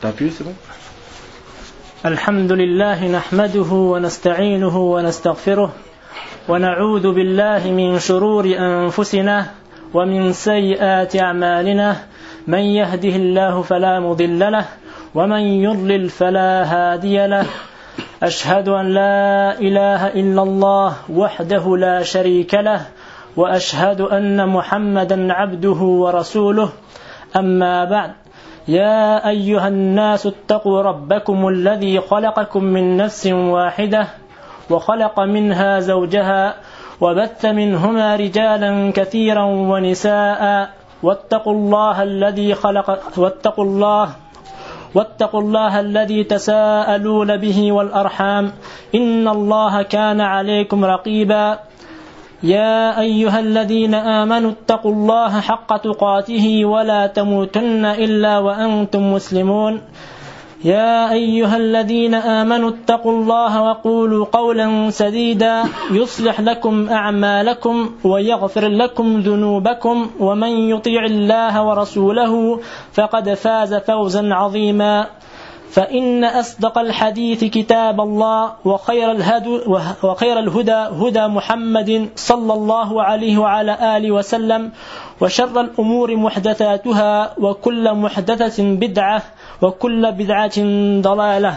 T'appuies, c'est bon? الحمد لله نحمده ونستعينه ونستغفره ونعوذ بالله من شرور أنفسنا ومن سيئات أعمالنا من يهده الله فلا مضل له ومن يضلل فلا هادي له أشهد أن لا إله إلا الله وحده لا شريك له وأشهد أن محمدا عبده ورسوله أما بعد يا أيها الناس اتقوا ربكم الذي خلقكم من نفس واحدة وخلق منها زوجها وبث منهما رجالا كثيرا ونساء واتقوا الله الذي تساءلون به والأرحام إن الله كان عليكم رقيبا يا أيها الذين آمنوا اتقوا الله حق تقاته ولا تموتن إلا وأنتم مسلمون يا أيها الذين آمنوا اتقوا الله وقولوا قولا سديدا يصلح لكم أعمالكم ويغفر لكم ذنوبكم ومن يطيع الله ورسوله فقد فاز فوزا عظيما فإن أصدق الحديث كتاب الله وخير الهدى هدى محمد صلى الله عليه وعلى آله وسلم وشر الأمور محدثاتها وكل محدثة بدعة وكل بدعة ضلالة.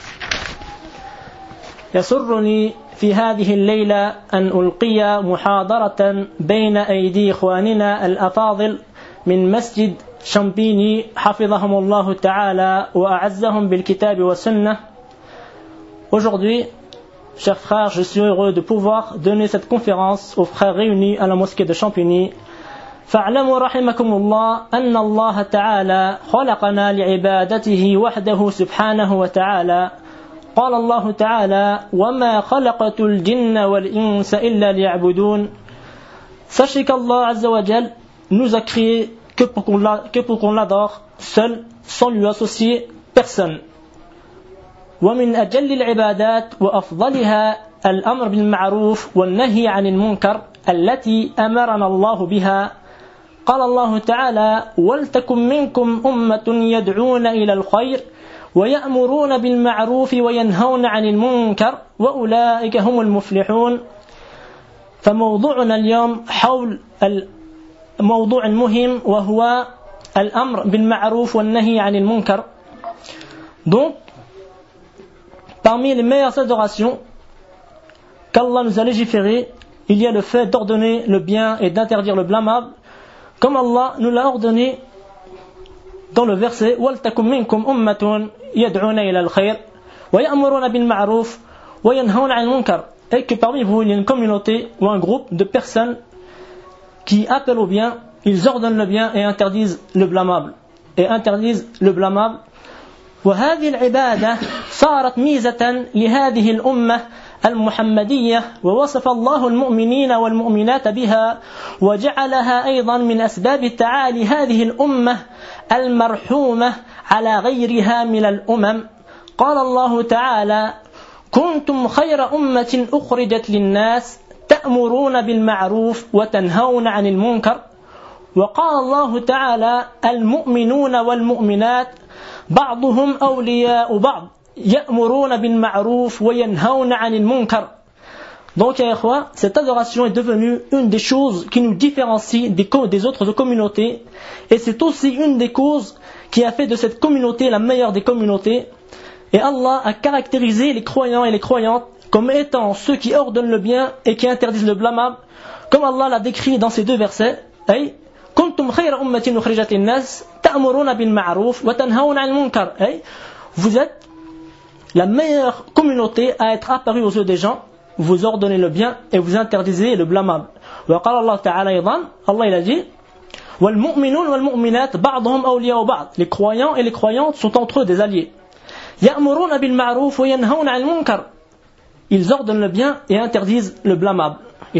يسرني في هذه الليلة أن ألقي محاضرة بين أيدي إخواننا الأفاضل من مسجد Champigny, hafidhahumullahu ta'ala wa a'azzahum bil kitab wa sunnah. Aujourd'hui, chers frères, je suis heureux de pouvoir donner cette conférence aux frères réunis à la mosquée de Champigny. فاعلموا رحمكم الله أن الله تعالى خلقنا لعبادته وحده سبحانه وتعالى. قال الله تعالى وما خلقت الجن والإنس إلا ليعبدون. Sachez qu'Allah Azza wa Jal nous a créés que pour qu'on l'adore seul, sans lui associer personne. ومن أجل العبادات وأفضلها الأمر بالمعروف والنهي عن المنكر التي أمرنا الله بها. قال الله تعالى ولتكن منكم أمة يدعون إلى الخير ويأمرون بالمعروف وينهون عن المنكر وأولئك هم المفلحون. فموضوعنا اليوم حول موضوع مهم وهو الأمر بالمعروف والنهي عن المنكر. Donc, parmi les meilleures adorations qu'Allah nous a légiférées, il y a le fait d'ordonner le bien et d'interdire le blâmable, comme Allah nous l'a ordonné dans le verset وَلْتَكُمْ مِنْكُمْ أُمَّةٌ يَدْعُونَ إِلَى الْخَيْرِ وَيَأْمُرُونَ بِالْمَعْرُوفِ وَيَنْهَوْنَ عَنِ الْمُنكَرِ. Et que parmi vous il y a une communauté ou un groupe de personnes qui appellent au bien, ils ordonnent le bien et interdisent le blâmable. وهذه العبادة صارت ميزة لهذه الأمة المحمدية ووصف الله المؤمنين والمؤمنات بها وجعلها أيضا من أسباب تعالي هذه الأمة المرحومة على غيرها من الأمم. قال الله تعالى كنتم خير أمة أخرجت للناس تأمرون بالمعروف وتنهون عن المنكر. وقال الله تعالى المؤمنون والمؤمنات بعضهم أولياء بعض يأمرون بالمعروف وينهون عن المنكر. Donc, cette adoration est devenue une des choses qui nous différencie des autres communautés, et c'est aussi une des causes qui a fait de cette communauté la meilleure des communautés. Et Allah a caractérisé les croyants et les croyantes comme étant ceux qui ordonnent le bien et qui interdisent le blâmable, comme Allah l'a décrit dans ces deux versets. Ay, kuntum khayra ummatin ukhrijat lin-nas ta'muruna bil ma'ruf wa tanhauna 'anil munkar. Vous êtes la meilleure communauté à être apparue aux yeux des gens, vous ordonnez le bien et vous interdisez le blâmable. Wa qala Allah ta'ala aydan, Allah il a dit wal mu'minun wal mu'minat ba'dhum awliya'u ba'd. Les croyants et les croyantes sont entre eux des alliés. Ya'muruna bil ma'ruf wa yanhauna 'anil munkar. Ils ordonnent le bien et interdisent le blâmable.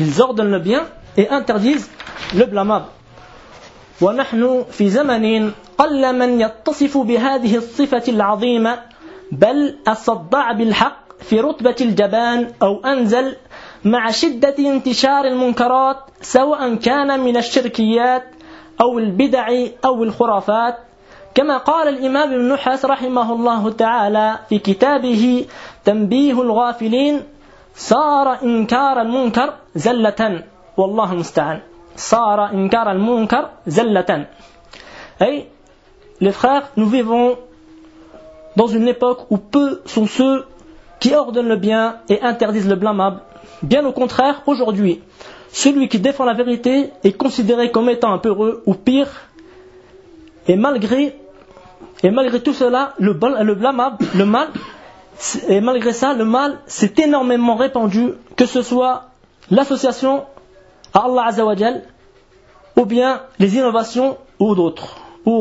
ونحن في زمن قل من يتصف بهذه الصفة العظيمة بل الصداع بالحق في رتبة الجبان أو أنزل مع شدة انتشار المنكرات سواء كان من الشركيات أو البدع أو الخرافات كما قال الإمام ابن نحاس رحمه الله تعالى في كتابه تنبيه الغافلين صار إنكار المنكر زلة والله المستعان. صار إنكار المنكر زلة. Et les frères, nous vivons dans une époque où peu sont ceux qui ordonnent le bien et interdisent le blâmable. Bien au contraire, aujourd'hui, celui qui défend la vérité est considéré comme étant un peureux ou pire. Et malgré tout cela, le blâmable, le mal, et malgré ça, le mal s'est énormément répandu, que ce soit l'association à Allah Azza wa Jal, ou bien les innovations ou d'autres.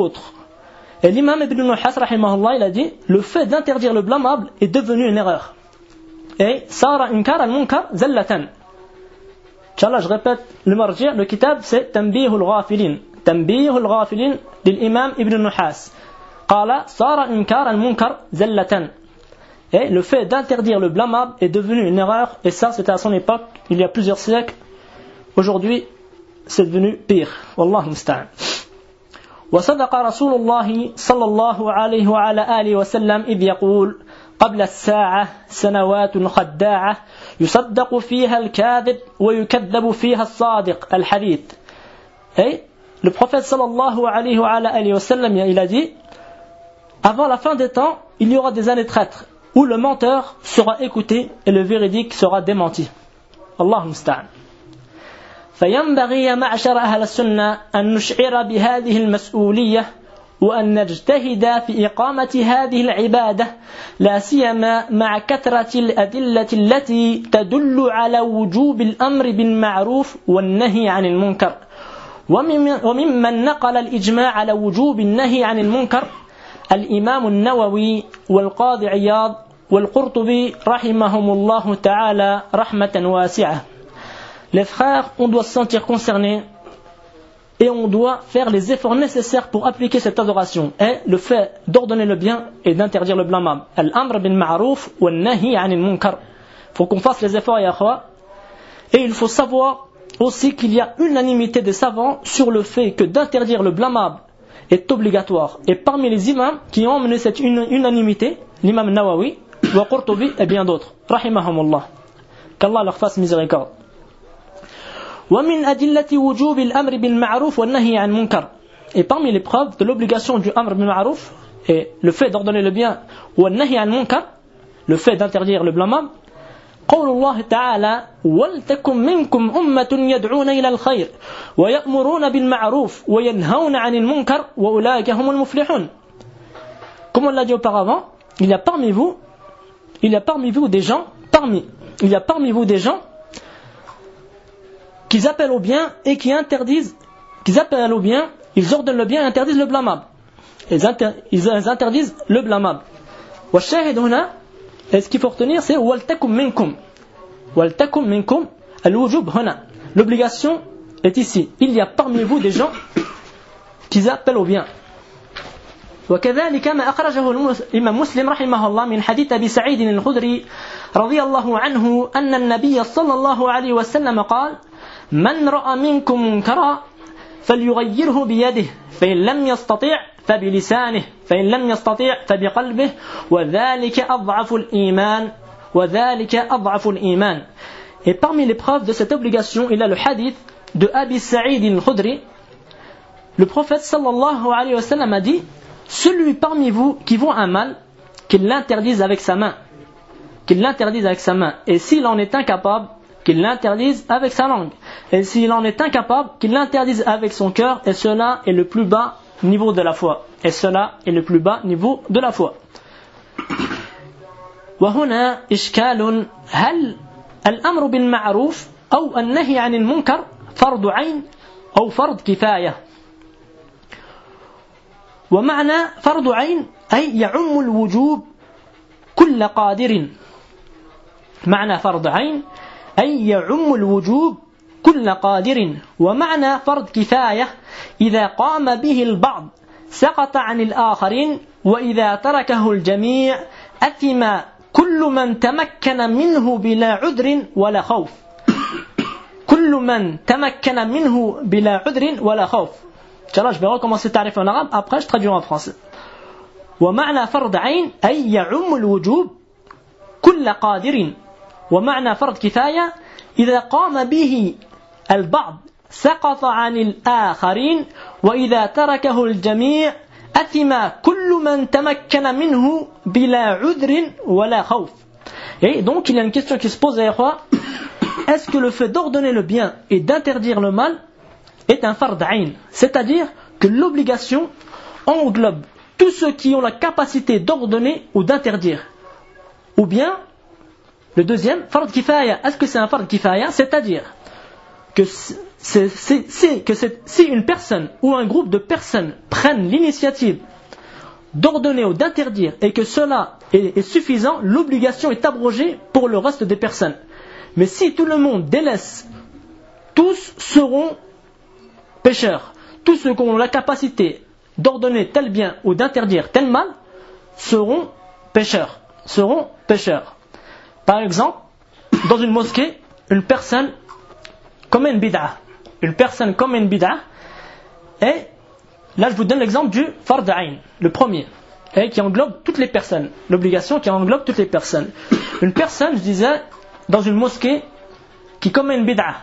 Et l'imam Ibn Nuhas, rahimahullah, il a dit, le fait d'interdire le blâmable est devenu une erreur. Et sara inkar al-munkar zallatan. Inch'Allah, je répète, le marji', le kitab, c'est Tanbih al-Ghafilin. Tanbih al-Ghafilin de l'imam Ibn Nuhas. Qala sara inkar al-munkar zallatan. Et le fait d'interdire le blâmable est devenu une erreur. Et ça, c'était à son époque, il y a plusieurs siècles. Aujourd'hui, c'est devenu pire. Wallahu musta'an. وصدق رسول الله صلى الله عليه وعلى آله وسلم إذ يقول قبل الساعة سنوات خداعة يصدق فيها الكاذب ويكذب فيها الصادق الحديث. Et le prophète sallallahu alayhi wa alayhi wa sallam, il a dit, avant la fin des temps, il y aura des années traîtres où le menteur sera écouté et le véridique sera démenti. Allahu musta'an. فينبغي يا معشر أهل السنة أن نشعر بهذه المسؤولية وأن نجتهد في إقامة هذه العبادة لا سيما مع كثرة الأدلة التي تدل على وجوب الأمر بالمعروف والنهي عن المنكر وممن نقل الإجماع على وجوب النهي عن المنكر الإمام النووي والقاضي عياض والقرطبي رحمهم الله تعالى رحمة واسعة. Les frères, on doit se sentir concernés et on doit faire les efforts nécessaires pour appliquer cette adoration. Et le fait d'ordonner le bien et d'interdire le blâmable. Al-amr bil ma'rouf wa nahi anil munkar. Il faut qu'on fasse les efforts, ya akhwa. Et il faut savoir aussi qu'il y a unanimité des savants sur le fait que d'interdire le blâmable est obligatoire. Et parmi les imams qui ont mené cette unanimité, l'imam Nawawi, wa Qurtubi et bien d'autres. Rahimahumullah. Qu'Allah leur fasse miséricorde. ومن أدلة وجوب الأمر بالمعروف والنهي عن المنكر. Et parmi les preuves de l'obligation du amr bil ma'ruf et le fait d'ordonner le bien والنهي عن المنكر, le fait d'interdire le blâmable, قول الله تعالى ولتكن منكم أمة يدعون إلى الخير ويأمرون بالمعروف وينهون عن المنكر وأولئك هم المفلحون. Comme on l'a dit auparavant, il y a parmi vous des gens qu'ils appellent au bien et qu'ils appellent au bien, ils ordonnent le bien et interdisent le blâmable. Ils interdisent le blâmable. والشاهد هنا, et ce qu'il faut retenir, c'est وَلْتَكُمْ مِنْكُمْ. وَلْتَكُمْ مِنْكُمْ الوجوب هنا. L'obligation est ici. Il y a parmi vous des gens qui appellent au bien. وكذلك ما أخرجه الإمام مسلم رحمه الله من حديث أبي سعيد الخدري رضي الله عنه أن النبي صلى الله عليه وسلم قال من رأى منكم منكرا فليغيره بيده فإن لم يستطع فبلسانه فإن لم يستطع فبقلبه وذلك أضعف الإيمان. Et parmi les preuves de cette obligation, il y a le hadith de Abi Sa'id al-Khudri. Le prophète sallallahu alayhi wa sallam a dit, celui parmi vous qui voit un mal, qu'il l'interdise avec sa main. Et s'il en est incapable, qu'il l'interdise avec sa langue. Et s'il en est incapable, qu'il l'interdise avec son cœur. Et cela est le plus bas niveau de la foi. وهنا إشكال هل الأمر بالمعروف أو النهي عن المنكر فرض عين أو فرض كفاية. ومعنى فرض عين أي يعم الوجوب كل قادر. معنى فرض عين أي يعم الوجوب كل قادر. ومعنى فرض كفاية إذا قام به البعض سقط عن الآخرين وإذا تركه الجميع أثم كل من تمكن منه بلا عذر ولا خوف. Inch'Allah, je vais recommencer le tarif en arabe, après je traduirai en français. ومعنى فرض عين أي يعم الوجوب كل قادر ومعنى فرض كفاية إذا قام به البعض سقط عن الآخرين وإذا تركه الجميع أثم كل من تمكن منه بلا عذر ولا خوف. Et donc il y a une question qui se pose à est-ce que le fait d'ordonner le bien et d'interdire le mal est un fard ayn, c'est-à-dire que l'obligation englobe tous ceux qui ont la capacité d'ordonner ou d'interdire, ou bien le deuxième, fard kifaya, est-ce que c'est un fard kifaya, c'est-à-dire que si une personne ou un groupe de personnes prennent l'initiative d'ordonner ou d'interdire et que cela est suffisant, l'obligation est abrogée pour le reste des personnes. Mais si tout le monde délaisse, tous seront pécheurs. Tous ceux qui ont la capacité d'ordonner tel bien ou d'interdire tel mal seront pécheurs. Par exemple, dans une mosquée, une personne commet une bid'ah. Et là je vous donne l'exemple du fard ayn, le premier, et qui englobe toutes les personnes, l'obligation qui englobe toutes les personnes. Une personne, je disais, dans une mosquée qui commet une bid'ah.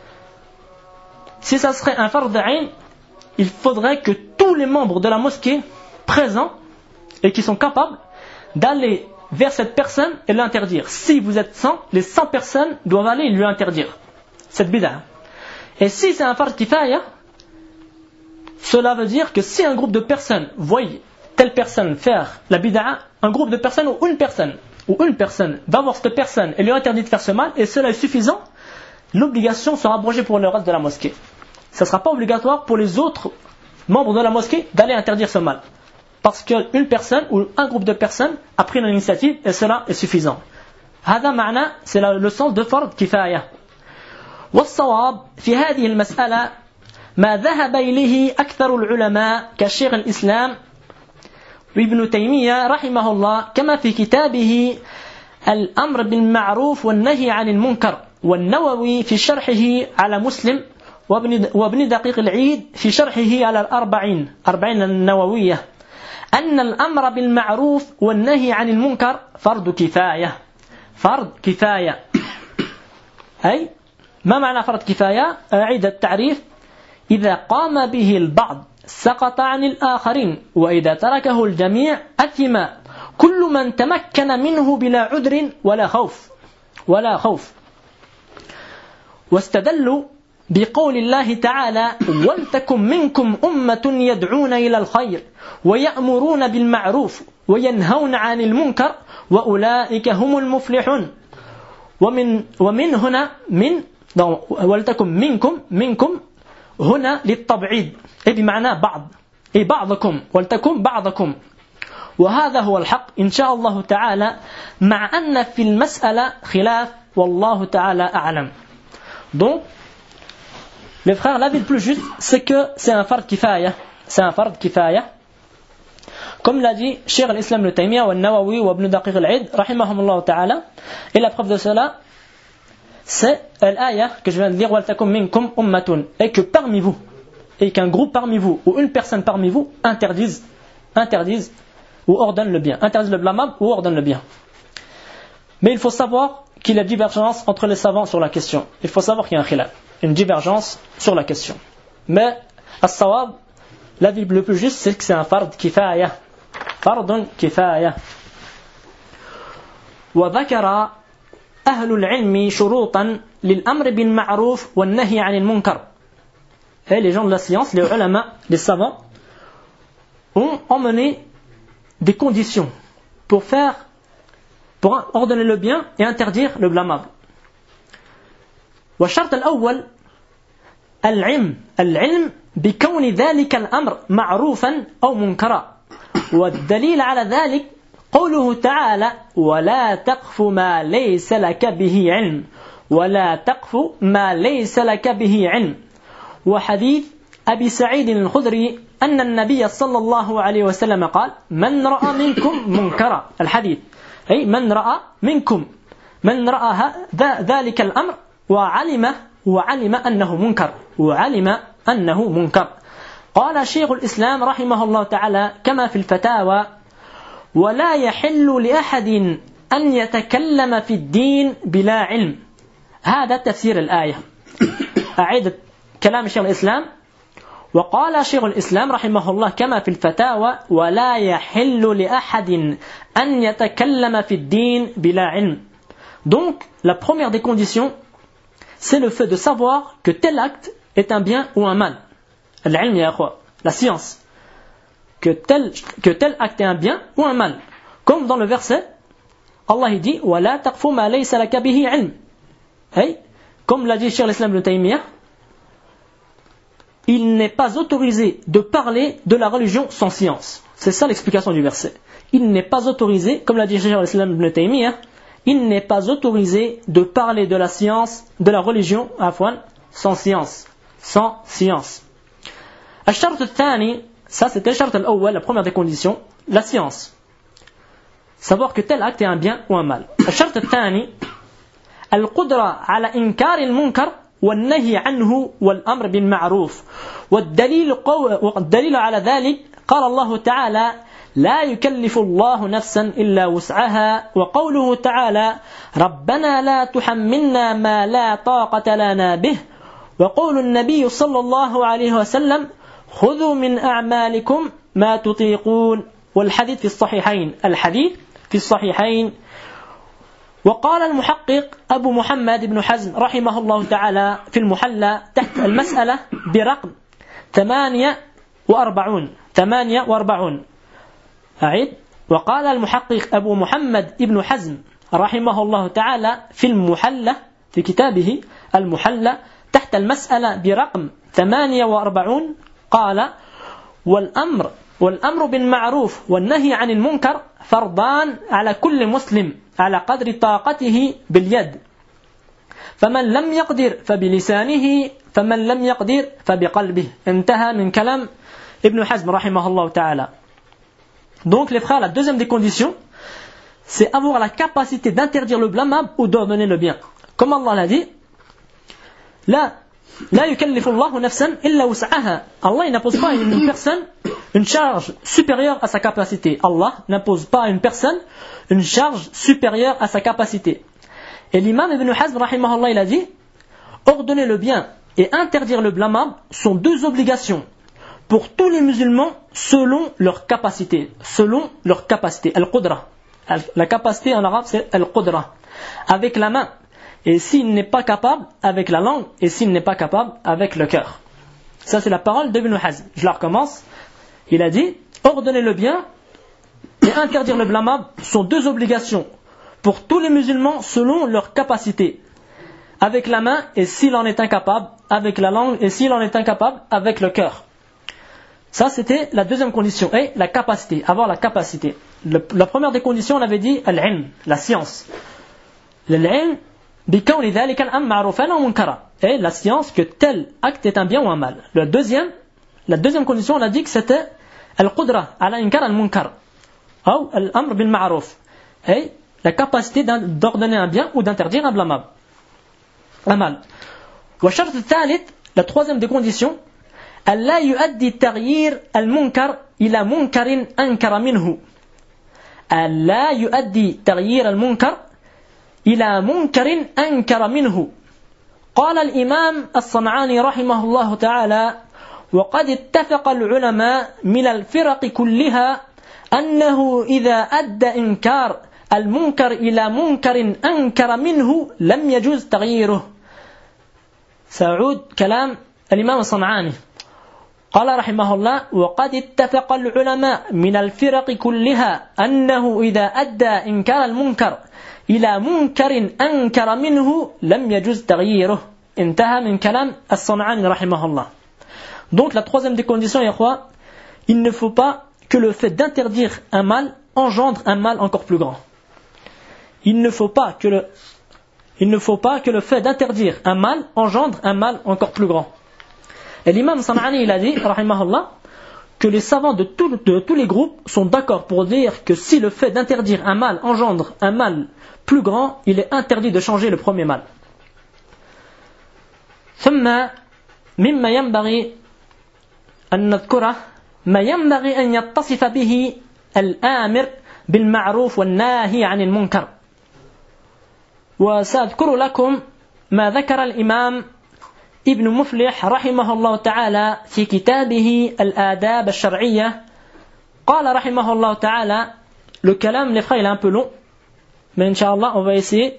Si ça serait un fard ayn, il faudrait que tous les membres de la mosquée présents et qui sont capables d'aller vers cette personne et l'interdire. Si vous êtes 100, les 100 personnes doivent aller lui interdire cette bid'ah. Et si c'est un fard kifaya, cela veut dire que si un groupe de personnes voit telle personne faire la bid'ah, un groupe de personnes ou une personne va voir cette personne et lui interdit de faire ce mal, et cela est suffisant, l'obligation sera abrogée pour le reste de la mosquée. Ça ne sera pas obligatoire pour les autres membres de la mosquée d'aller interdire ce mal, parce qu'une personne ou un groupe de personnes a pris l'initiative et cela est suffisant. هذا معنى, c'est le sens de fard kifaya. والصواب في هذه المسألة ما ذهب إليه أكثر العلماء كشيخ الإسلام ابن تيمية رحمه الله كما في كتابه الأمر بالمعروف والنهي عن المنكر والنووي في شرحه على مسلم وابن دقيق العيد في شرحه على الأربعين النووية أن الأمر بالمعروف والنهي عن المنكر فرض كفاية. أي ما معنى فرض كفاية؟ أعيد التعريف: إذا قام به البعض سقط عن الآخرين وإذا تركه الجميع أثم كل من تمكن منه بلا عذر ولا خوف. واستدلوا بقول الله تعالى: ولتكن منكم أمة يدعون إلى الخير ويأمرون بالمعروف وينهون عن المنكر وأولئك هم المفلحون. ومن هنا ولتكن منكم هنا للتبعيد، أي بمعنى بعض، أي بعضكم، ولتكن بعضكم. وهذا هو الحق إن شاء الله تعالى، مع أن في المسألة خلاف والله تعالى أعلم. Donc, les frères, l'avis le plus juste, c'est que c'est un fard kifaya. Comme l'a dit Cheikh al-Islam Ibn Taymiyyah, Nawawi ou Ibn Daqiq al-Eid, rahimahumullah ta'ala. Et la preuve de cela, c'est l'ayah que je viens de lire, وَلْتَكُمْ مِنْكُمْ أُمَّةٌ, et que parmi vous, et qu'un groupe parmi vous, ou une personne parmi vous, interdise ou ordonne le bien, interdise le blâmable ou ordonne le bien. Mais il faut savoir qu'il y a divergence entre les savants sur la question. Il faut savoir qu'il y a un khilaf, une divergence sur la question. Mais as-sawab, l'avis le plus juste, c'est que c'est un fard kifaya. Fardun kifaya. وذكر أهل العلم شروطا للأمر بالمعروف والنهي عن المنكر. Et les gens de la science, les ulama, les savants, ont emmené des conditions pour ordonner le bien et interdire le blâmable. والشرط الأول العلم بكون ذلك الأمر معروفا أو منكرا. والدليل على ذلك قوله تعالى: ولا تقف ما ليس لك به علم. وحديث أبي سعيد الخدري أن النبي صلى الله عليه وسلم قال: من رأى منكم منكرا. الحديث أي من رأى ذلك الأمر وعلم أنه منكر. قال شيخ الإسلام رحمه الله تعالى كما في الفتاوى ولا يحل لأحد أن يتكلم في الدين بلا علم. هذا تفسير الآية. أعيد كلام شيخ الإسلام. وقال شيخ الإسلام رحمه الله كما في الفتاوى ولا يحل لأحد أن يتكلم في الدين بلا علم. Donc la première des conditions c'est le fait de savoir que tel acte est un bien ou un mal. Al-ilm ya akhwa, la science. Que tel acte est un bien ou un mal. Comme dans le verset, Allah dit وَلَا تَقْفُ مَا لَيْسَ لَكَ بِهِ عِلْم. Hey, comme l'a dit Cheikh l'Islam ibn Taymiyyah, il n'est pas autorisé de parler de la religion sans science. C'est ça l'explication du verset. Il n'est pas autorisé, comme l'a dit Cheikh l'Islam ibn Taymiyyah, il n'est pas autorisé de parler de la science, de la religion, sans science. Sans science. الشرط الثاني, ça c'était le shart al-awwal, la première des conditions, la science. Savoir que tel acte est un bien ou un mal. الشرط الثاني القدرة على إنكار المنكر والنهي عنه والأمر بالمعروف. والدليل على ذلك قال الله تعالى لا يكلف الله نفسا إلا وسعها وقوله تعالى ربنا لا تحملنا ما لا طاقة لنا به وقول النبي صلى الله عليه وسلم خذوا من أعمالكم ما تطيقون والحديث في الصحيحين. الحديث في الصحيحين. وقال المحقق أبو محمد بن حزم رحمه الله تعالى في المحلى تحت المسألة برقم 48. أعيد. وقال المحقق أبو محمد بن حزم رحمه الله تعالى في المحلى في كتابه المحلى تحت المسألة برقم 48 قال والأمر بالمعروف والنهي عن المنكر فرضان على كل مسلم على قدر طاقته باليد فمن لم يقدر فبلسانه فمن لم يقدر فبقلبه. انتهى من كلام ابن حزم رحمه الله تعالى. Donc les frères, la deuxième des conditions c'est avoir la capacité d'interdire le blâmable ou d'ordonner le bien. Comme Allah l'a dit, لا يكلف الله نفسا إلا وسعها. Allah n'impose pas à une personne une charge supérieure à sa capacité. Allah n'impose pas à une personne une charge supérieure à sa capacité. Et l'imam Ibn Hazm rahimahullah il a dit ordonner le bien et interdire le blâmable sont deux obligations pour tous les musulmans selon leur capacité. Selon leur capacité. Al-Qudra. La capacité en arabe c'est Al-Qudra. Avec la main. Et s'il n'est pas capable, avec la langue. Et s'il n'est pas capable, avec le cœur. Ça c'est la parole d'Ibn Hazm. Je la recommence. Il a dit ordonner le bien et interdire le blâmable sont deux obligations pour tous les musulmans selon leur capacité. Avec la main et s'il en est incapable, avec la langue et s'il en est incapable, avec le cœur. Ça c'était la deuxième condition. Et la capacité, avoir la capacité. La première des conditions on avait dit al-ilm, la science. L'ilm بكون ذلك الأمر معروفا أو منكرا. Et la science que tel acte est un bien ou un mal. La deuxième condition on a dit que c'était al-qudra ala inkar al-munkar ou al-amr bil ma'ruf. Et la capacité d'ordonner un bien ou d'interdire un blâmable. Un mal. والشرط الثالث, la troisième des conditions ألا يؤدي تغيير المنكر إلى منكر أنكر منه. ألا يؤدي تغيير المنكر إلى منكر أنكر منه. قال الإمام الصنعاني رحمه الله تعالى وقد اتفق العلماء من الفرق كلها أنه إذا أدى إنكار المنكر إلى منكر أنكر منه لم يجوز تغييره. سأعود كلام الإمام الصنعاني. قال رحمه الله وقد اتفق العلماء من الفرق كلها أنه إذا أدى إنكار المنكر إلى منكر أنكر منه لم يجوز تغييره. انتهى من كلام الصنعاني رحمه الله. Donc la troisième des conditions, il ne faut pas que le fait d'interdire un mal engendre un mal encore plus grand. Il ne faut pas que le fait d'interdire un mal engendre un mal encore plus grand. Et l'imam San'ani il a dit, rahimahullah, que les savants de tous les groupes sont d'accord pour dire que si le fait d'interdire un mal engendre un mal plus grand, il est interdit de changer le premier mal. ثم مما ينبغي أن نذكره ما ينبغي أن يتصف به الآمر بالمعروف والناهي عن المنكر. وسأذكر لكم ما ذكر الإمام ابن مفلح رحمه الله تعالى في كتابه الآداب الشرعية. قال رحمه الله تعالى, le kalam, les frères, il est un peu long, mais Inch'Allah, on va essayer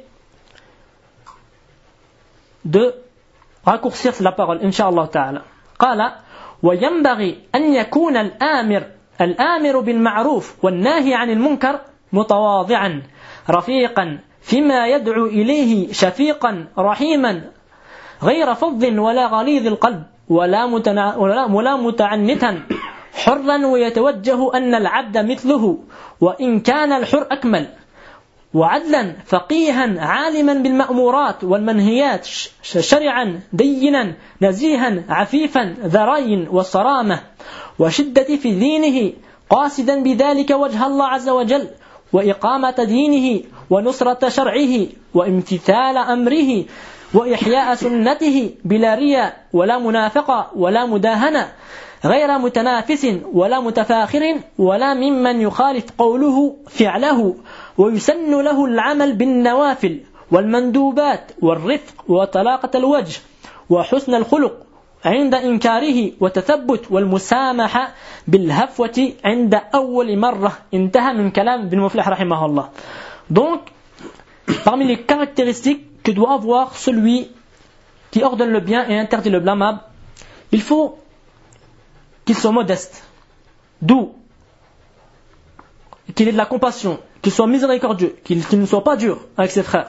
de raccourcir la parole, Inch'Allah ta'ala. قال وينبغي أن يكون الآمر بالمعروف والناهي عن المنكر متواضعا رفيقا فيما يدعو إليه شفيقا رحيما غير فظ ولا غليظ القلب ولا متعنتا حرا ويتوجه أن العبد مثله وإن كان الحر أكمل وعدلا فقيها عالما بالمأمورات والمنهيات شرعا دينا نزيها عفيفا ذا رأي وصرامة وشدة في دينه قاصدا بذلك وجه الله عز وجل وإقامة دينه ونصرة شرعه وامتثال أمره وإحياء سنته بلا رياء ولا منافقة ولا مداهنة غير متنافس ولا متفاخر ولا ممن يخالف قوله فعله ويسن له العمل بالنوافل والمندوبات والرفق وطلاقة الوجه وحسن الخلق عند إنكاره وتثبت والمسامحة بالهفوة عند أول مرة. انتهى من كلام ابن مفلح رحمه الله. Donc, parmi les caractéristiques que doit avoir celui qui ordonne le bien et interdit le blâmable, il faut qu'il soit modeste, doux, qu'il ait de la compassion, qu'il soit miséricordieux, qu'il ne soit pas dur avec ses frères,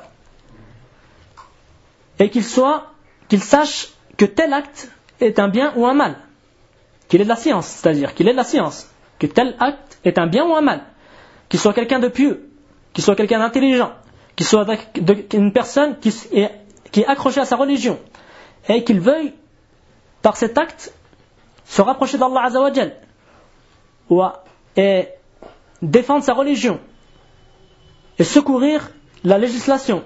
et qu'il sache que tel acte est un bien ou un mal, qu'il ait de la science, c'est-à-dire qu'il ait de la science, que tel acte est un bien ou un mal, qu'il soit quelqu'un de pieux, qu'il soit quelqu'un d'intelligent, qu'il soit une personne qui est accrochée à sa religion, et qu'il veuille, par cet acte, se rapprocher d'Allah Azza wa Jal et défendre sa religion et secourir la législation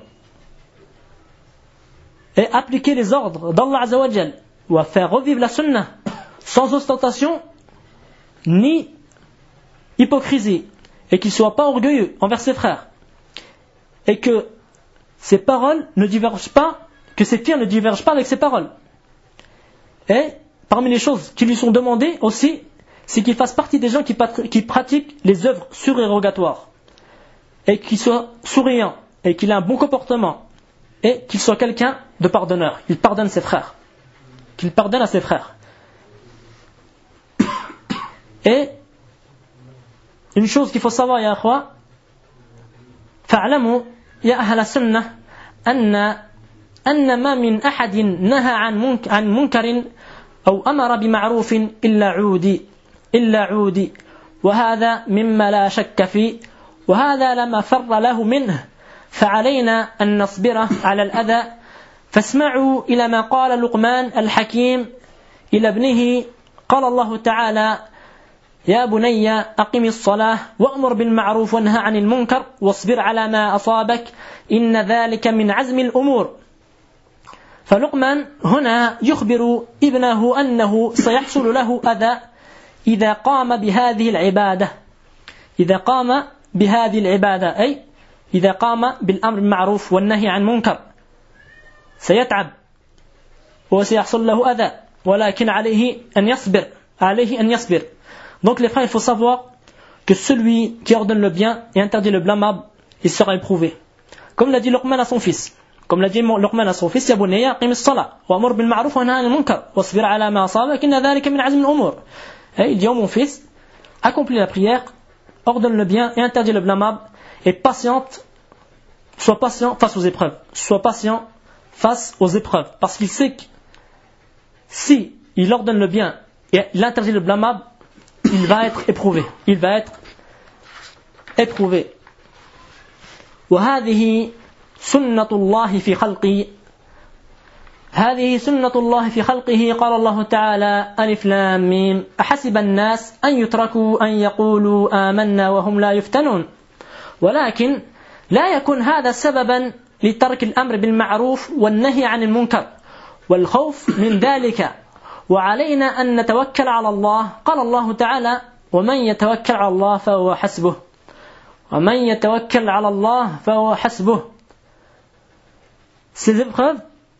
et appliquer les ordres d'Allah Azza wa Jal ou à faire revivre la sunnah sans ostentation ni hypocrisie et qu'il ne soit pas orgueilleux envers ses frères et que ses paroles ne divergent pas, que ses tirs ne divergent pas avec ses paroles. Et parmi les choses qui lui sont demandées aussi, c'est qu'il fasse partie des gens qui pratiquent les œuvres surérogatoires et qu'il soit souriant et qu'il ait un bon comportement et qu'il soit quelqu'un de pardonneur. Il pardonne ses frères. Qu'il pardonne à ses frères. Et une chose qu'il faut savoir, ya akhwa, fa'alamu ya ahla sunnah anna ma min ahadin naha an munkarin أو أمر بمعروف إلا عودي وهذا مما لا شك فيه وهذا لا مفر له منه فعلينا أن نصبر على الأذى فاسمعوا إلى ما قال لقمان الحكيم إلى ابنه. قال الله تعالى يا بني أقم الصلاة وأمر بالمعروف وانهى عن المنكر واصبر على ما أصابك إن ذلك من عزم الأمور. فلقمان هنا يخبر ابنه أنه سيحصل له أذى إذا قام بهذه العبادة أي إذا قام بالأمر بالمعروف والنهي عن منكر سيتعب وسيحصل له أذى ولكن عليه أن يصبر. Donc les frères, il faut savoir que celui qui ordonne le bien et interdit le blâmable, il sera éprouvé. Comme l'a dit Luqman à son fils. Comme l'a dit Luqman à son fils, Ya bunayya aqim as-salat wa amur bil ma'ruf wa nahy 'anil munkar wasbir 'ala ma asabak inna dhalika min 'azmi al-umur. Il dit, oh mon fils, accomplis la prière, ordonne le bien et interdis le blâmable et sois patient face aux épreuves. Sois patient face aux épreuves parce qu'il sait que si il ordonne le bien et il interdit le blâmable, il va être éprouvé. وهذه سنة الله في خلقه قال الله تعالى ألف لام ميم أحسب الناس أن يتركوا أن يقولوا آمنا وهم لا يفتنون ولكن لا يكون هذا سببا لترك الأمر بالمعروف والنهي عن المنكر والخوف من ذلك وعلينا أن نتوكل على الله. قال الله تعالى: ومن يتوكل على الله فهو حسبه ومن يتوكل على الله فهو حسبه. Ces épreuves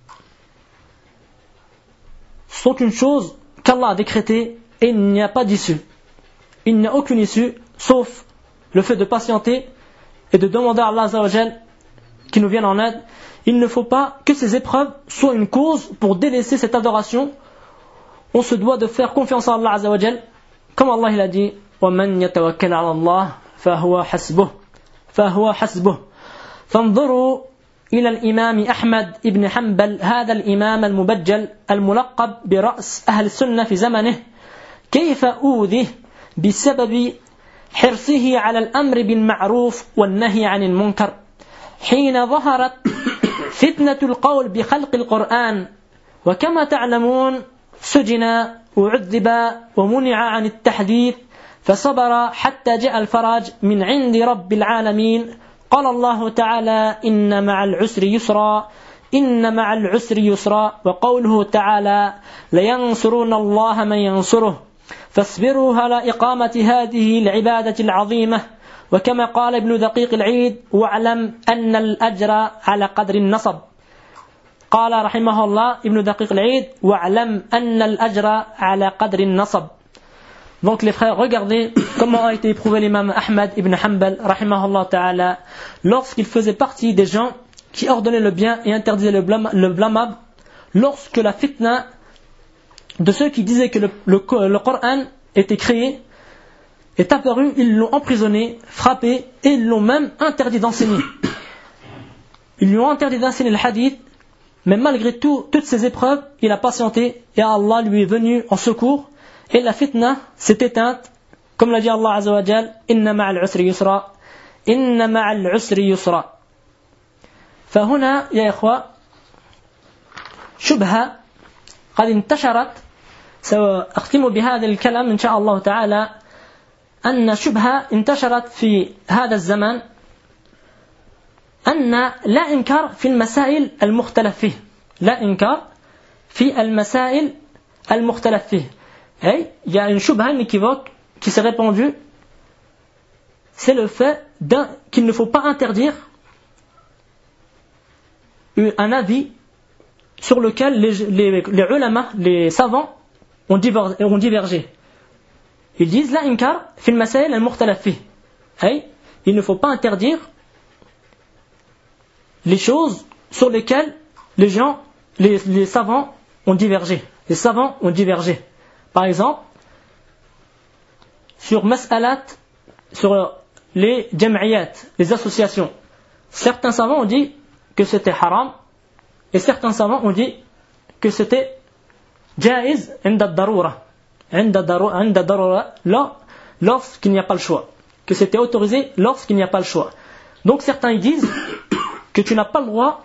sont une chose qu'Allah a décrétée et il n'y a pas d'issue. Il n'y a aucune issue sauf le fait de patienter et de demander à Allah Azza wa Jal qui nous vienne en aide. Il ne faut pas que ces épreuves soient une cause pour délaisser cette adoration. On se doit de faire confiance à Allah Azza wa Jal, comme Allah il a dit: وَمَنْ يَتَوَكَّلْ عَلَى اللَّهِ فَهُوَ حَسْبُهُ. فانظروا إلى الإمام أحمد بن حنبل، هذا الإمام المبجل الملقب برأس أهل السنة في زمنه، كيف أوذي بسبب حرصه على الأمر بالمعروف والنهي عن المنكر، حين ظهرت فتنة القول بخلق القرآن. وكما تعلمون سجن وعذب ومنع عن التحديث، فصبر حتى جاء الفرج من عند رب العالمين. قال الله تعالى: إن مع العسر يسرا إن مع العسر يسرا. وقوله تعالى: لينصرون الله من ينصره. فاصبروا على إقامة هذه العبادة العظيمة. وكما قال ابن دقيق العيد: واعلم أن الأجر على قدر النصب. قال رحمه الله ابن دقيق العيد: واعلم أن الأجر على قدر النصب. Donc les frères, regardez comment a été éprouvé l'imam Ahmad ibn Hanbal rahimahullah ta'ala lorsqu'il faisait partie des gens qui ordonnaient le bien et interdisaient le blâmable. Lorsque la fitna de ceux qui disaient que le Coran était créé est apparue, ils l'ont emprisonné, frappé et ils l'ont même interdit d'enseigner. Ils lui ont interdit d'enseigner le hadith, mais malgré toutes ces épreuves, il a patienté et Allah lui est venu en secours. Et la fitna s'est éteinte, comme l'a dit Allah Azza wa Jal: Inna ma'al usri yusra, Inna ma'al usri yusra. فهنا يا إخوة شبهة قد انتشرت، سأختم بهذا الكلام إن شاء الله تعالى، أن شبهة انتشرت في هذا الزمان أن لا إنكار في المسائل المختلف فيه، لا إنكار في المسائل المختلف فيه. Hey, il y a une shubha, une équivoque qui s'est répandue, c'est le fait qu'il ne faut pas interdire un avis sur lequel les ulama, les savants ont divergé. Ils disent la inkar fil masail al-mukhtalaf fih. Hey, il ne faut pas interdire les choses sur lesquelles les savants ont divergé. Les savants ont divergé. Par exemple, sur mas'alat, sur les jam'iyat, les associations, certains savants ont dit que c'était haram et certains savants ont dit que c'était jaiz inda darura, lorsqu'il n'y a pas le choix, que c'était autorisé lorsqu'il n'y a pas le choix. Donc certains ils disent que tu n'as pas le droit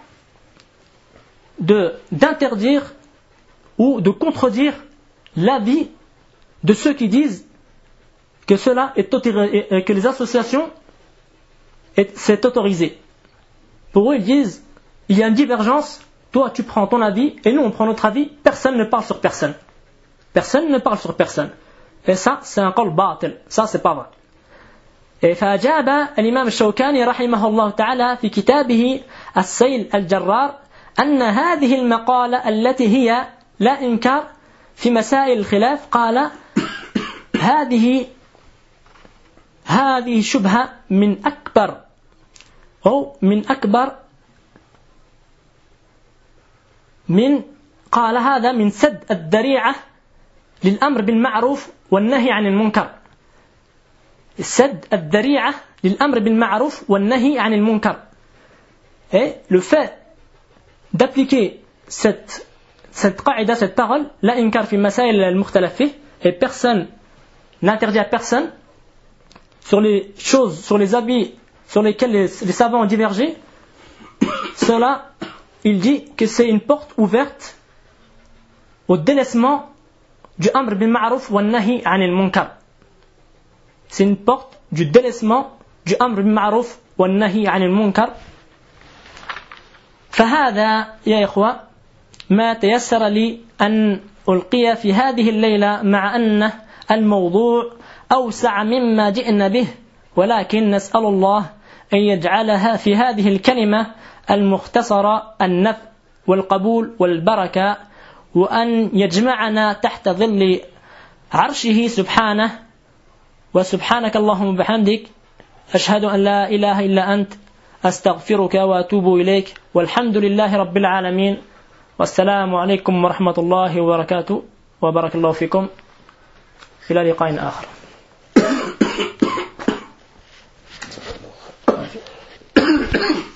d'interdire ou de contredire l'avis de ceux qui disent que cela est autorisé, que les associations c'est autorisé. Pour eux, ils disent il y a une divergence, toi tu prends ton avis et nous on prend notre avis, personne ne parle sur personne. Personne ne parle sur personne. Et ça, c'est un qawl batil, ça c'est pas vrai. Et فأجاب الإمام الشوكاني رحمه الله تعالى في كتابه السيل الجرار أن هذه المقالة التي هي لا إنكار في مسائل الخلاف، قال هذه شبهة من قال هذا من سد الذريعة للأمر بالمعروف والنهي عن المنكر. سد الذريعة للأمر بالمعروف والنهي عن المنكر. Et le fait d'appliquer cette qaïda, cette parole, la inkar fi masail al-mukhtalaf fih, et personne n'interdit à personne sur les choses, sur les habits sur lesquels les savants ont divergé, cela, il dit que c'est une porte ouverte au délaissement du amr bil ma'ruf wa nahi anil munkar. C'est une porte du délaissement du amr bil ma'ruf wa nahi anil munkar. فهذا يا إخوة ما تيسر لي أن ألقي في هذه الليلة، مع أن الموضوع أوسع مما جئنا به، ولكن نسأل الله أن يجعلها في هذه الكلمة المختصرة النفع والقبول والبركة، وأن يجمعنا تحت ظل عرشه سبحانه. وسبحانك اللهم وبحمدك، أشهد أن لا إله إلا أنت، أستغفرك وأتوب إليك، والحمد لله رب العالمين، والسلام عليكم ورحمة الله وبركاته، وبارك الله فيكم، إلى لقاء آخر.